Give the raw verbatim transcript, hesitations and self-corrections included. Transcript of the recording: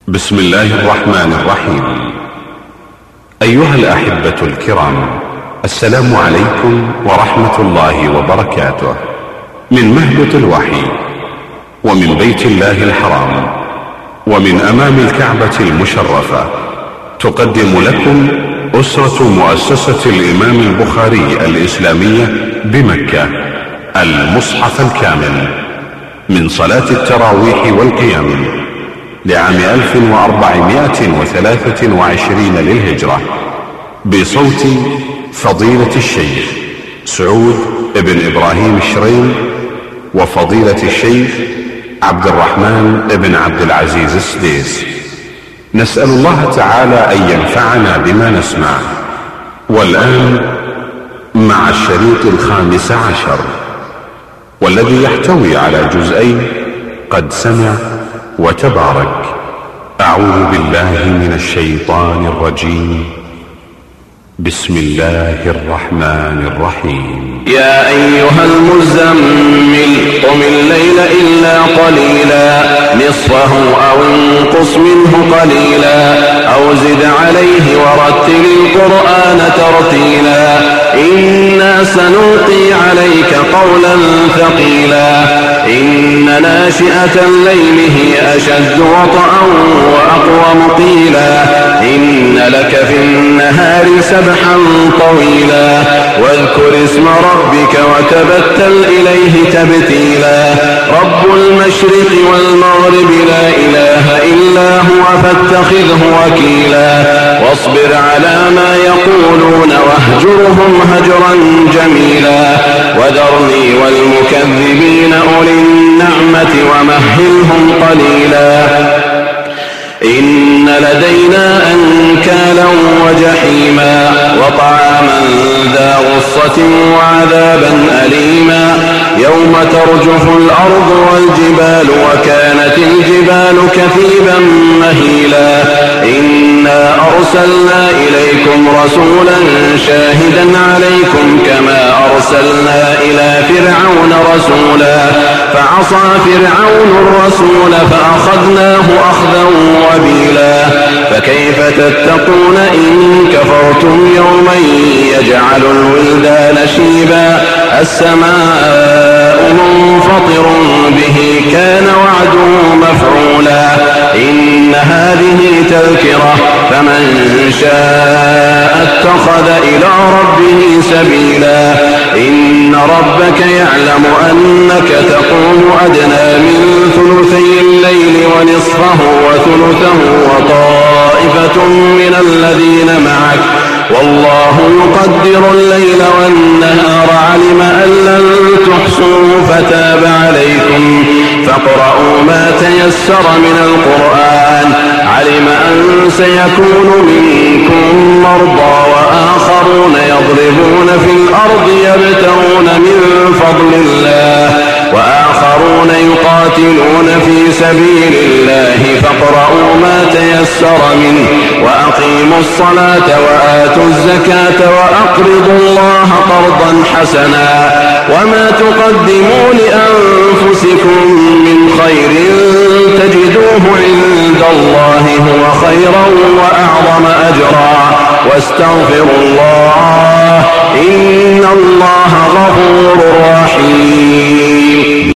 بسم الله الرحمن الرحيم. أيها الأحبة الكرام، السلام عليكم ورحمة الله وبركاته، من مهبط الوحي ومن بيت الله الحرام ومن أمام الكعبة المشرفة، تقدم لكم أسرة مؤسسة الإمام البخاري الإسلامية بمكة المصحف الكامل من صلاة التراويح والقيام لعام ألف وأربعمائة وثلاثة وعشرين للهجرة، بصوت فضيلة الشيخ سعود بن إبراهيم الشريم وفضيلة الشيخ عبد الرحمن بن عبد العزيز السديس. نسأل الله تعالى أن ينفعنا بما نسمع. والآن مع الشريط الخامس عشر، والذي يحتوي على جزئين قد سمع وتبارك. أعوذ بالله من الشيطان الرجيم، بسم الله الرحمن الرحيم. يا أيها المزمل قم الليل إلا قليلا نصفه أو انقص منه قليلا أو زد عليه ورتل القرآن ترتيلا إنا سنلقي عليك قولا ثقيلا إن ناشئة الليل هي أشد وطئا وأقوم قيلا إن لك في النهار سبحا طويلا واذكر اسم ربك وتبتل إليه تبتيلا رب المشرق والمغرب لا إله إلا هو فاتخذه وكيلا واصبر على ما يقولون واهجرهم هجرا جميلا وذرني والمكذبين أولي النعمة ومهلهم قليلا إن لدينا أنكالا وجحيما وطعاما ذا غصة وعذابا أليما يوم ترجف الأرض والجبال وكانت الجبال كثيبا مهيلا إنا أرسلنا إليكم رسولا شاهدا عليكم كما أرسلنا إلى فرعون رسولا فعصى فرعون الرسول فأخذناه أخذا وبيلا فكيف تتقون إن كفرتم يوما يجعل الولدان شيبا السماء منفطر به كان وعده مفعولا إن هذه تذكرة فمن شاء اتخذ إلى ربه سبيلا إن ربك يعلم أنك تقوم أدنى من ثلثي الليل ونصفه وثلثه وطائفة من الذين معك والله يقدر الليل والنهار علم أن لن تحصوا فتاب عليكم فاقرؤوا ما تيسر من القرآن علم أن سيكون منكم مرضى وآخرون يضربون في الأرض يبتغون من فضل الله وآخرون يقاتلون في سبيل الله فاقرؤوا ما تيسر منه وأقيموا الصلاة وآتوا الزكاة وأقرضوا الله قرضا حسنا وما تقدموا لأنفسكم من خير تجدوه عند الله هو خيرا وأعظم أجرا واستغفروا الله إن الله غفور رحيم.